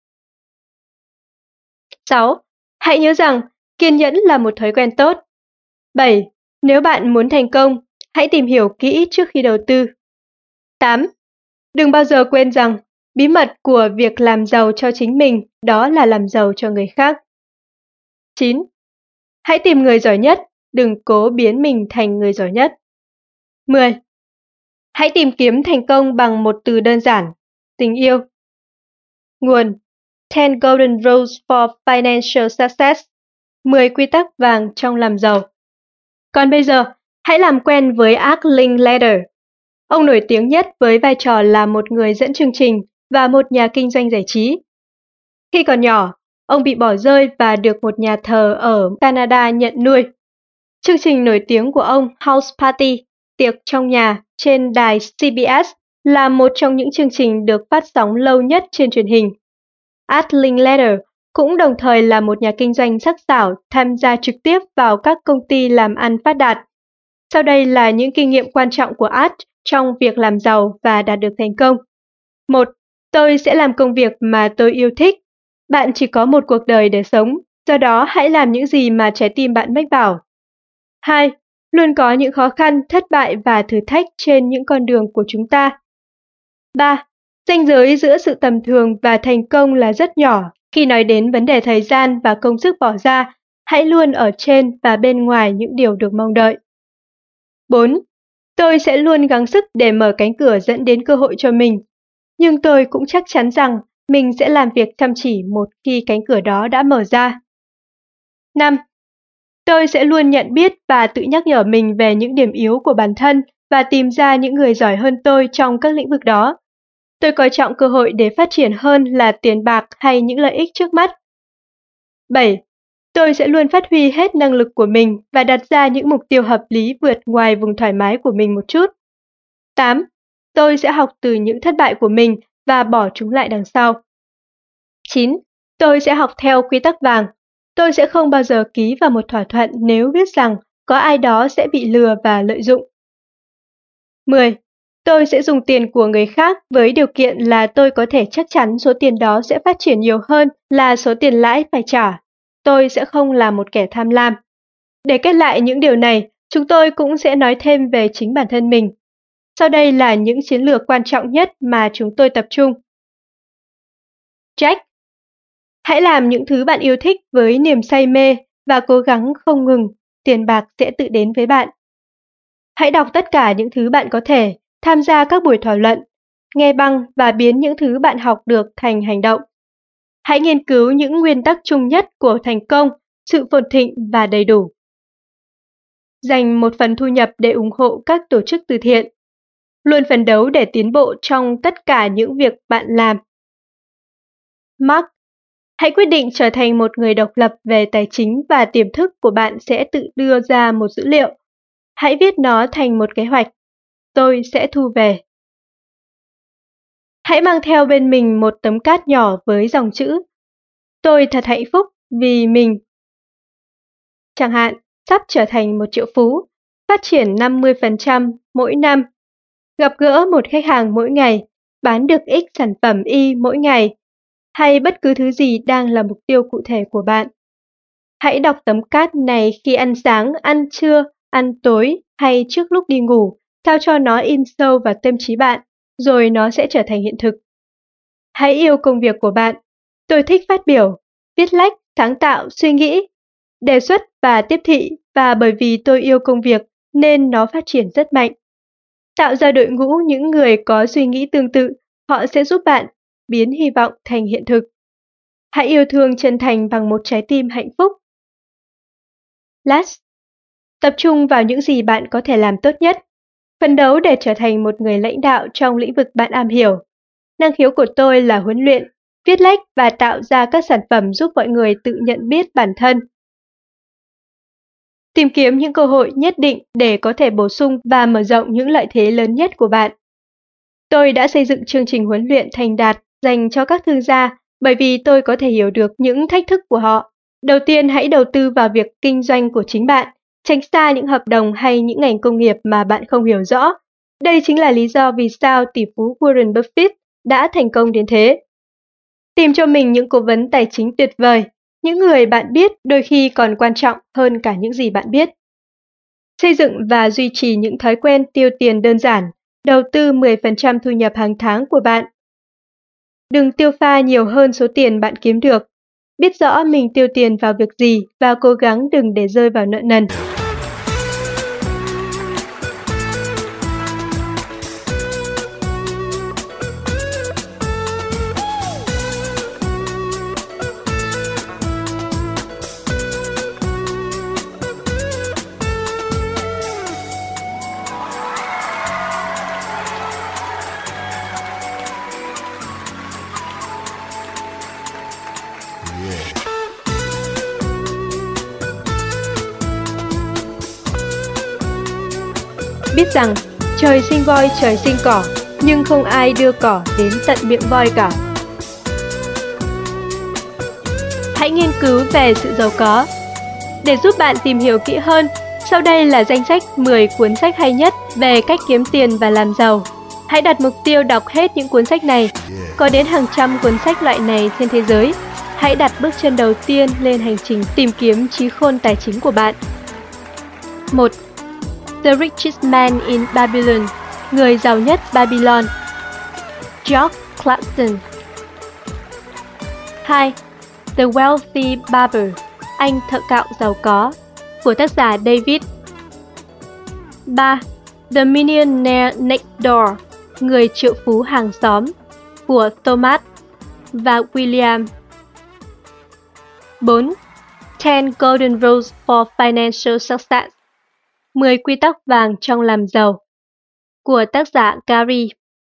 6. Hãy nhớ rằng kiên nhẫn là một thói quen tốt. 7. Nếu bạn muốn thành công, hãy tìm hiểu kỹ trước khi đầu tư. 8. Đừng bao giờ quên rằng bí mật của việc làm giàu cho chính mình đó là làm giàu cho người khác. 9. Hãy tìm người giỏi nhất, đừng cố biến mình thành người giỏi nhất. 10. Hãy tìm kiếm thành công bằng một từ đơn giản, tình yêu. Nguồn 10 Golden Rules for Financial Success, 10 quy tắc vàng trong làm giàu. Còn bây giờ, Hãy làm quen với Art Linkletter. Ông nổi tiếng nhất với vai trò là một người dẫn chương trình và một nhà kinh doanh giải trí. Khi còn nhỏ, ông bị bỏ rơi và được một nhà thờ ở Canada nhận nuôi. Chương trình nổi tiếng của ông House Party, tiệc trong nhà trên đài CBS là một trong những chương trình được phát sóng lâu nhất trên truyền hình. Art Linkletter cũng đồng thời là một nhà kinh doanh sắc sảo tham gia trực tiếp vào các công ty làm ăn phát đạt. Sau đây là những kinh nghiệm quan trọng của Art trong việc làm giàu và đạt được thành công. 1. Tôi sẽ làm công việc mà tôi yêu thích. Bạn chỉ có một cuộc đời để sống, do đó hãy làm những gì mà trái tim bạn mách bảo. 2. Luôn có những khó khăn, thất bại và thử thách trên những con đường của chúng ta. 3. Ranh giới giữa sự tầm thường và thành công là rất nhỏ. Khi nói đến vấn đề thời gian và công sức bỏ ra, hãy luôn ở trên và bên ngoài những điều được mong đợi. 4. Tôi sẽ luôn gắng sức để mở cánh cửa dẫn đến cơ hội cho mình, nhưng tôi cũng chắc chắn rằng mình sẽ làm việc chăm chỉ một khi cánh cửa đó đã mở ra. 5. Tôi sẽ luôn nhận biết và tự nhắc nhở mình về những điểm yếu của bản thân và tìm ra những người giỏi hơn tôi trong các lĩnh vực đó. Tôi coi trọng cơ hội để phát triển hơn là tiền bạc hay những lợi ích trước mắt. 7. Tôi sẽ luôn phát huy hết năng lực của mình và đặt ra những mục tiêu hợp lý vượt ngoài vùng thoải mái của mình một chút. 8. Tôi sẽ học từ những thất bại của mình và bỏ chúng lại đằng sau. 9. Tôi sẽ học theo quy tắc vàng. Tôi sẽ không bao giờ ký vào một thỏa thuận nếu biết rằng có ai đó sẽ bị lừa và lợi dụng. 10. Tôi sẽ dùng tiền của người khác với điều kiện là tôi có thể chắc chắn số tiền đó sẽ phát triển nhiều hơn là số tiền lãi phải trả. Tôi sẽ không là một kẻ tham lam. Để kết lại những điều này, chúng tôi cũng sẽ nói thêm về chính bản thân mình. Sau đây là những chiến lược quan trọng nhất mà chúng tôi tập trung. Jack. Hãy làm những thứ bạn yêu thích với niềm say mê và cố gắng không ngừng, tiền bạc sẽ tự đến với bạn. Hãy đọc tất cả những thứ bạn có thể, tham gia các buổi thảo luận, nghe băng và biến những thứ bạn học được thành hành động. Hãy nghiên cứu những nguyên tắc chung nhất của thành công, sự phồn thịnh và đầy đủ. Dành một phần thu nhập để ủng hộ các tổ chức từ thiện. Luôn phấn đấu để tiến bộ trong tất cả những việc bạn làm. Mark. Hãy quyết định trở thành một người độc lập về tài chính và tiềm thức của bạn sẽ tự đưa ra một dữ liệu. Hãy viết nó thành một kế hoạch. Tôi sẽ thu về. Hãy mang theo bên mình một tấm cát nhỏ với dòng chữ tôi thật hạnh phúc vì mình. Chẳng hạn, sắp trở thành một triệu phú, phát triển 50% mỗi năm, gặp gỡ một khách hàng mỗi ngày, bán được X sản phẩm Y mỗi ngày, hay bất cứ thứ gì đang là mục tiêu cụ thể của bạn. Hãy đọc tấm cát này khi ăn sáng, ăn trưa, ăn tối hay trước lúc đi ngủ, sao cho nó in sâu vào tâm trí bạn, rồi nó sẽ trở thành hiện thực. Hãy yêu công việc của bạn. Tôi thích phát biểu, viết lách, sáng tạo, suy nghĩ, đề xuất và tiếp thị, và bởi vì tôi yêu công việc nên nó phát triển rất mạnh. Tạo ra đội ngũ những người có suy nghĩ tương tự, họ sẽ giúp bạn biến hy vọng thành hiện thực. Hãy yêu thương chân thành bằng một trái tim hạnh phúc. Last. Tập trung vào những gì bạn có thể làm tốt nhất. Phấn đấu để trở thành một người lãnh đạo trong lĩnh vực bạn am hiểu. Năng khiếu của tôi là huấn luyện, viết lách và tạo ra các sản phẩm giúp mọi người tự nhận biết bản thân. Tìm kiếm những cơ hội nhất định để có thể bổ sung và mở rộng những lợi thế lớn nhất của bạn. Tôi đã xây dựng chương trình huấn luyện thành đạt dành cho các thương gia bởi vì tôi có thể hiểu được những thách thức của họ. Đầu tiên, hãy đầu tư vào việc kinh doanh của chính bạn, tránh xa những hợp đồng hay những ngành công nghiệp mà bạn không hiểu rõ. Đây chính là lý do vì sao tỷ phú Warren Buffett đã thành công đến thế. Tìm cho mình những cố vấn tài chính tuyệt vời, những người bạn biết đôi khi còn quan trọng hơn cả những gì bạn biết. Xây dựng và duy trì những thói quen tiêu tiền đơn giản, đầu tư 10% thu nhập hàng tháng của bạn. Đừng tiêu pha nhiều hơn số tiền bạn kiếm được. Biết rõ mình tiêu tiền vào việc gì và cố gắng đừng để rơi vào nợ nần. biết rằng trời sinh voi trời sinh cỏ, nhưng không ai đưa cỏ đến tận miệng voi cả. Hãy nghiên cứu về sự giàu có. Để giúp bạn tìm hiểu kỹ hơn, sau đây là danh sách 10 cuốn sách hay nhất về cách kiếm tiền và làm giàu. Hãy đặt mục tiêu đọc hết những cuốn sách này. Có đến hàng trăm cuốn sách loại này trên thế giới. Hãy đặt bước chân đầu tiên lên hành trình tìm kiếm trí khôn tài chính của bạn. 1. The Richest Man in Babylon, người giàu nhất Babylon, George Clason. 2. The Wealthy Barber, anh thợ cạo giàu có, của tác giả David. 3. The Millionaire Next Door, người triệu phú hàng xóm, của Thomas và William. 4. 10 Golden Rules for Financial Success, 10 quy tắc vàng trong làm giàu, của tác giả Gary.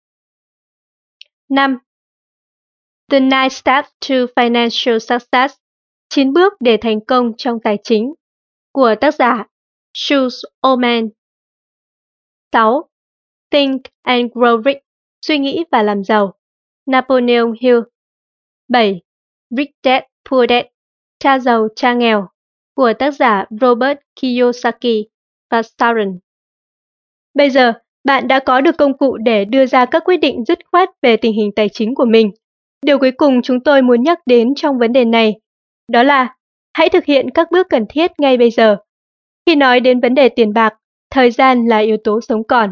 5. The 9 Steps to Financial Success, 9 bước để thành công trong tài chính, của tác giả Schultz Oman. 6. Think and Grow Rich, suy nghĩ và làm giàu, Napoleon Hill. 7. Rich Dad Poor Dad, cha giàu cha nghèo, của tác giả Robert Kiyosaki và Sharon. Bây giờ, bạn đã có được công cụ để đưa ra các quyết định dứt khoát về tình hình tài chính của mình. Điều cuối cùng chúng tôi muốn nhắc đến trong vấn đề này, đó là hãy thực hiện các bước cần thiết ngay bây giờ. Khi nói đến vấn đề tiền bạc, thời gian là yếu tố sống còn.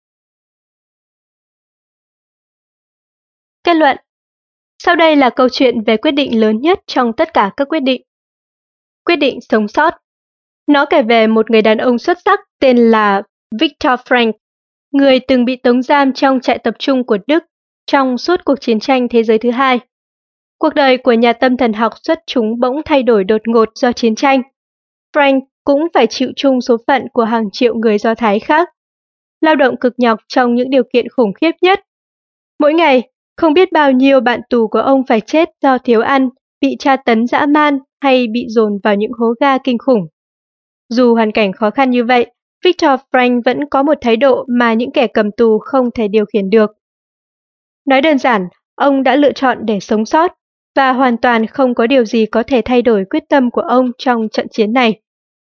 Kết luận. Sau đây là câu chuyện về quyết định lớn nhất trong tất cả các quyết định. Quyết định sống sót. Nó kể về một người đàn ông xuất sắc tên là Viktor Frankl, người từng bị tống giam trong trại tập trung của Đức trong suốt cuộc chiến tranh thế giới thứ hai. Cuộc đời của nhà tâm thần học xuất chúng bỗng thay đổi đột ngột do chiến tranh. Frankl cũng phải chịu chung số phận của hàng triệu người Do Thái khác, lao động cực nhọc trong những điều kiện khủng khiếp nhất. Mỗi ngày, không biết bao nhiêu bạn tù của ông phải chết do thiếu ăn, bị tra tấn dã man hay bị dồn vào những hố ga kinh khủng. Dù hoàn cảnh khó khăn như vậy, Viktor Frankl vẫn có một thái độ mà những kẻ cầm tù không thể điều khiển được. Nói đơn giản, ông đã lựa chọn để sống sót, và hoàn toàn không có điều gì có thể thay đổi quyết tâm của ông trong trận chiến này.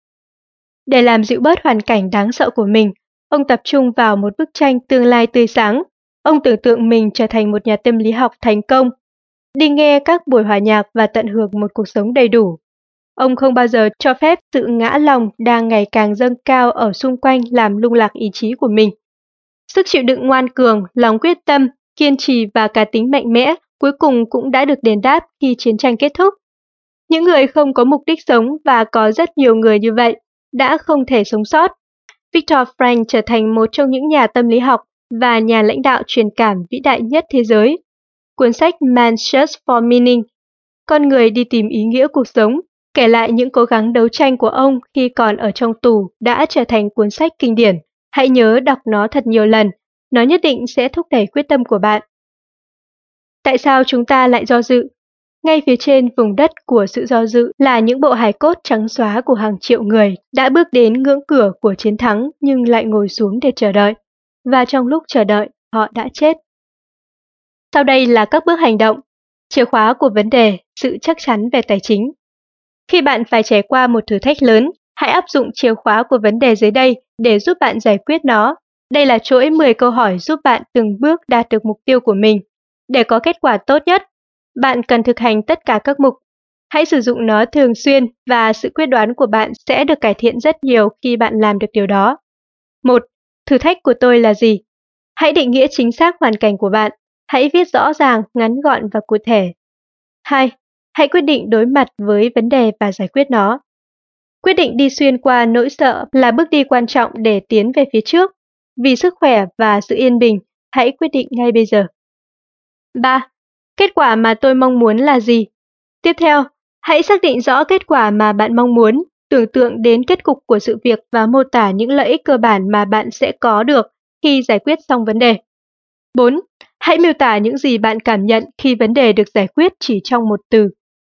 Để làm dịu bớt hoàn cảnh đáng sợ của mình, ông tập trung vào một bức tranh tương lai tươi sáng. Ông tưởng tượng mình trở thành một nhà tâm lý học thành công, đi nghe các buổi hòa nhạc và tận hưởng một cuộc sống đầy đủ. Ông không bao giờ cho phép sự ngã lòng đang ngày càng dâng cao ở xung quanh làm lung lạc ý chí của mình. Sức chịu đựng ngoan cường, lòng quyết tâm, kiên trì và cá tính mạnh mẽ cuối cùng cũng đã được đền đáp khi chiến tranh kết thúc. Những người không có mục đích sống, và có rất nhiều người như vậy, đã không thể sống sót. Viktor Frankl trở thành một trong những nhà tâm lý học và nhà lãnh đạo truyền cảm vĩ đại nhất thế giới. Cuốn sách Man's Search for Meaning, Con người đi tìm ý nghĩa cuộc sống, kể lại những cố gắng đấu tranh của ông khi còn ở trong tù, đã trở thành cuốn sách kinh điển. Hãy nhớ đọc nó thật nhiều lần, nó nhất định sẽ thúc đẩy quyết tâm của bạn. Tại sao chúng ta lại do dự? Ngay phía trên vùng đất của sự do dự là những bộ hài cốt trắng xóa của hàng triệu người đã bước đến ngưỡng cửa của chiến thắng nhưng lại ngồi xuống để chờ đợi. Và trong lúc chờ đợi, họ đã chết. Sau đây là các bước hành động. Chìa khóa của vấn đề, sự chắc chắn về tài chính. Khi bạn phải trải qua một thử thách lớn, hãy áp dụng chìa khóa của vấn đề dưới đây để giúp bạn giải quyết nó. Đây là chuỗi 10 câu hỏi giúp bạn từng bước đạt được mục tiêu của mình. Để có kết quả tốt nhất, bạn cần thực hành tất cả các mục. Hãy sử dụng nó thường xuyên và sự quyết đoán của bạn sẽ được cải thiện rất nhiều khi bạn làm được điều đó. 1. Thử thách của tôi là gì? Hãy định nghĩa chính xác hoàn cảnh của bạn. Hãy viết rõ ràng, ngắn gọn và cụ thể. 2. Hãy quyết định đối mặt với vấn đề và giải quyết nó. Quyết định đi xuyên qua nỗi sợ là bước đi quan trọng để tiến về phía trước. Vì sức khỏe và sự yên bình, hãy quyết định ngay bây giờ. 3. Kết quả mà tôi mong muốn là gì? Tiếp theo, hãy xác định rõ kết quả mà bạn mong muốn, tưởng tượng đến kết cục của sự việc và mô tả những lợi ích cơ bản mà bạn sẽ có được khi giải quyết xong vấn đề. 4. Hãy miêu tả những gì bạn cảm nhận khi vấn đề được giải quyết chỉ trong một từ.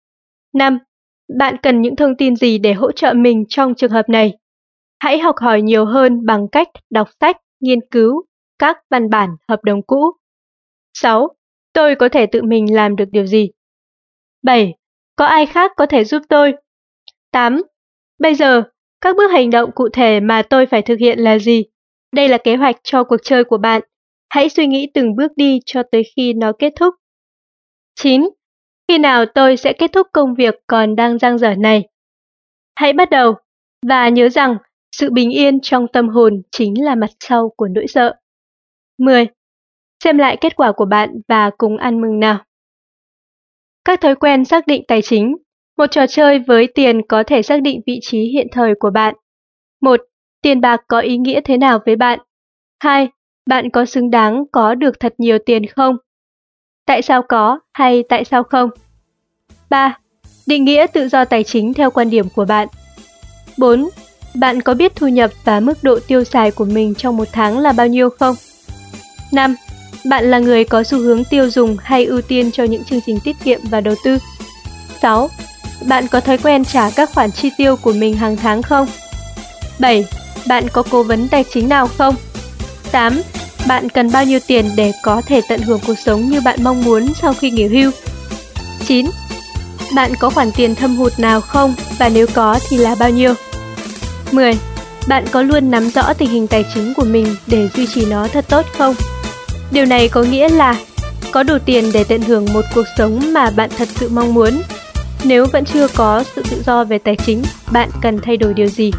5. Bạn cần những thông tin gì để hỗ trợ mình trong trường hợp này? Hãy học hỏi nhiều hơn bằng cách đọc sách, nghiên cứu các văn bản hợp đồng cũ. 6. Tôi có thể tự mình làm được điều gì? 7. Có ai khác có thể giúp tôi? 8. Bây giờ, các bước hành động cụ thể mà tôi phải thực hiện là gì? Đây là kế hoạch cho cuộc chơi của bạn. Hãy suy nghĩ từng bước đi cho tới khi nó kết thúc. 9. Khi nào tôi sẽ kết thúc công việc còn đang dang dở này? Hãy bắt đầu, và nhớ rằng sự bình yên trong tâm hồn chính là mặt sau của nỗi sợ. 10. Xem lại kết quả của bạn và cùng ăn mừng nào. Các thói quen xác định tài chính. Một trò chơi với tiền có thể xác định vị trí hiện thời của bạn. 1. Tiền bạc có ý nghĩa thế nào với bạn? 2. Bạn có xứng đáng có được thật nhiều tiền không? Tại sao có hay tại sao không? 3. Định nghĩa tự do tài chính theo quan điểm của bạn. 4. Bạn có biết thu nhập và mức độ tiêu xài của mình trong một tháng là bao nhiêu không? 5. Bạn là người có xu hướng tiêu dùng hay ưu tiên cho những chương trình tiết kiệm và đầu tư? 6. Bạn có thói quen trả các khoản chi tiêu của mình hàng tháng không? 7. Bạn có cố vấn tài chính nào không? 8. Bạn cần bao nhiêu tiền để có thể tận hưởng cuộc sống như bạn mong muốn sau khi nghỉ hưu? 9. Bạn có khoản tiền thâm hụt nào không và nếu có thì là bao nhiêu? 10. Bạn có luôn nắm rõ tình hình tài chính của mình để duy trì nó thật tốt không? Điều này có nghĩa là có đủ tiền để tận hưởng một cuộc sống mà bạn thật sự mong muốn. Nếu vẫn chưa có sự tự do về tài chính, bạn cần thay đổi điều gì?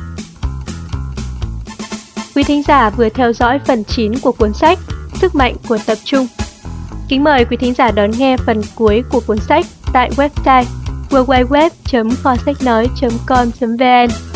Quý thính giả vừa theo dõi phần 9 của cuốn sách Sức mạnh của tập trung. Kính mời quý thính giả đón nghe phần cuối của cuốn sách tại website www.kho-sách-nói.com.vn.